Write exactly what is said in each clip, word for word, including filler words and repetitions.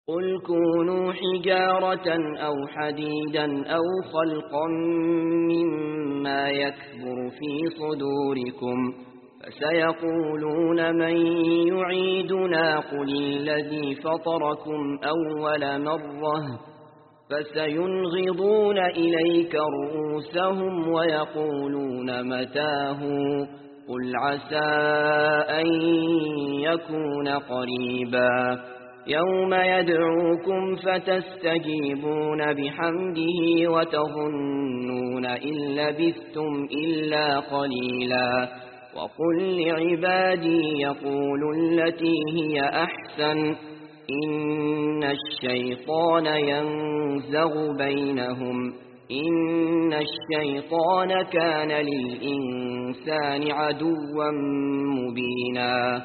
قل كونوا حجارة أو حديدا أو خلقا مما يكبر في صدوركم فسيقولون من يعيدنا قل الذي فطركم أول مرة فسينغضون إليك رؤوسهم ويقولون متاه قل عسى أن يكون قريبا يوم يدعوكم فتستجيبون بحمده وتظنون إن لبثتم إلا قليلا وقل لعبادي يقولوا التي هي أحسن إن الشيطان ينزغ بينهم إن الشيطان كان للإنسان عدوا مبينا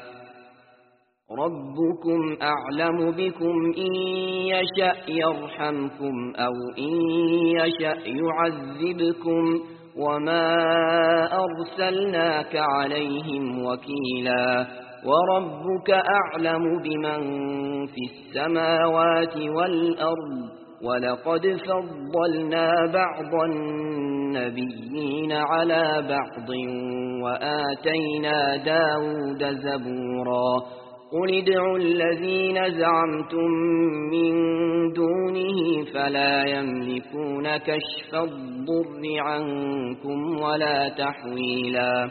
ربكم أعلم بكم إن يشأ يرحمكم أو إن يشأ يعذبكم وما أرسلناك عليهم وكيلا وربك أعلم بمن في السماوات والأرض ولقد فضلنا بعض النبيين على بعض وآتينا داود زبورا قل ادعوا الذين زعمتم من دونه فلا يملكون كشف الضر عنكم ولا تحويلا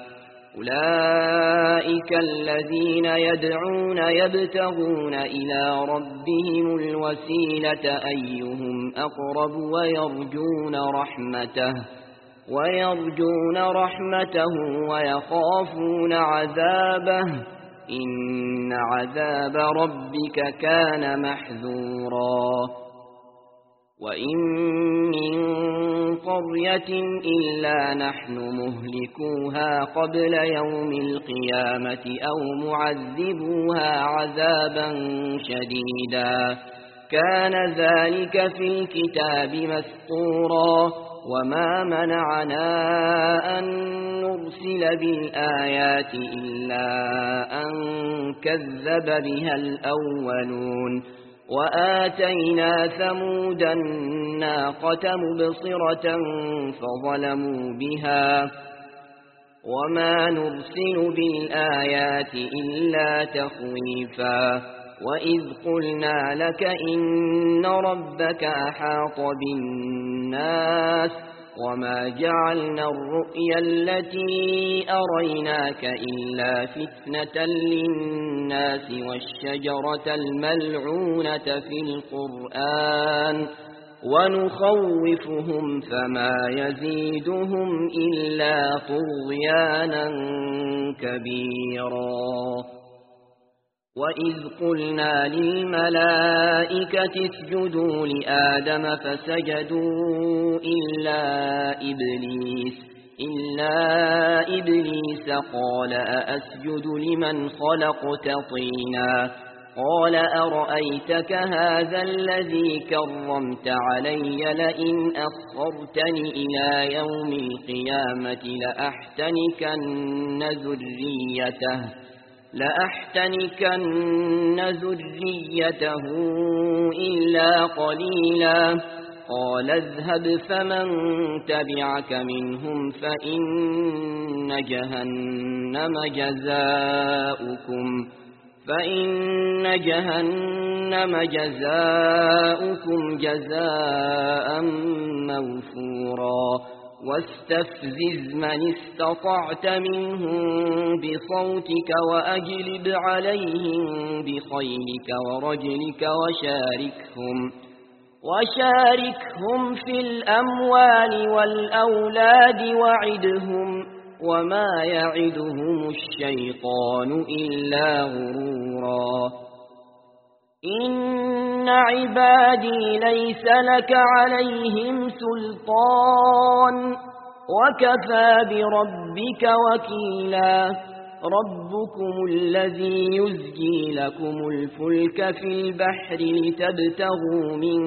أولئك الذين يدعون يبتغون إلى ربهم الوسيلة أيهم أقرب ويرجون رحمته ويرجون رحمته ويخافون عذابه إن عذاب ربك كان محذورا وإن من قرية إلا نحن مهلكوها قبل يوم القيامة أو معذبوها عذابا شديدا كان ذلك في الكتاب مسطورا وما منعنا أن نرسل بالآيات إلا أن كذب بها الأولون وآتينا ثمود الناقة مبصرة فظلموا بها وما نرسل بالآيات إلا تخويفا وإذ قلنا لك إن ربك أحاط بالناس وما جعلنا الرؤيا التي أريناك إلا فتنة للناس والشجرة الملعونة في القرآن ونخوفهم فما يزيدهم إلا طغيانا كبيرا وإذ قلنا للملائكة اسجدوا لآدم فسجدوا إلا إبليس إلا إبليس قال أأسجد لمن خلقت طينا قال أرأيتك هذا الذي كرمت علي لئن أخرتني إلى يوم القيامة لأحتنكن ذريته لأحتنكن ذريته إلا قليلا قال اذهب فمن تبعك منهم فإن جهنم جزاؤكم فإن جهنم جزاؤكم جزاء موفورا واستفزز من استطعت منهم بصوتك وأجلب عليهم بخيلك ورجلك وشاركهم وشاركهم في الأموال والأولاد وعدهم وما يعدهم الشيطان إلا غرورا إن عبادي ليس لك عليهم سلطان وكفى بربك وكيلا ربكم الذي يزجي لكم الفلك في البحر لتبتغوا من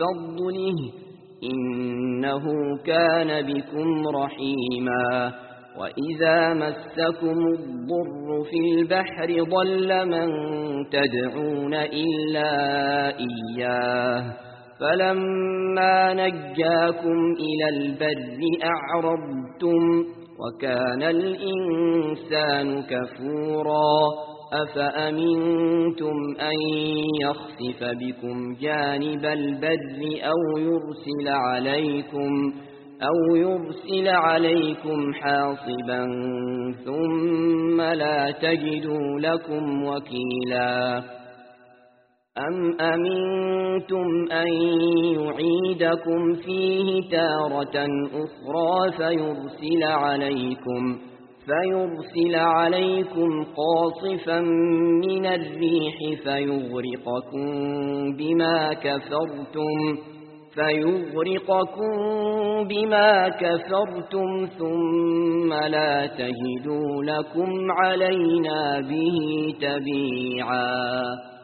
فضله إنه كان بكم رحيما وإذا مسكم الضر في البحر ضل من تدعون إلا إياه فلما نجاكم إلى البر أعرضتم وكان الإنسان كفورا أفأمنتم أن يخسف بكم جانب البر أو يرسل عليكم أو يرسل عليكم حاصبا ثم لا تجدوا لكم وكيلا أم أمنتم أن يعيدكم فيه تارة أخرى فيرسل عليكم فيرسل عليكم قاصفا من الريح فيغرقكم بما كفرتم فيغرقكم بما كفرتم ثم لا تجدوا لكم علينا به تبيعا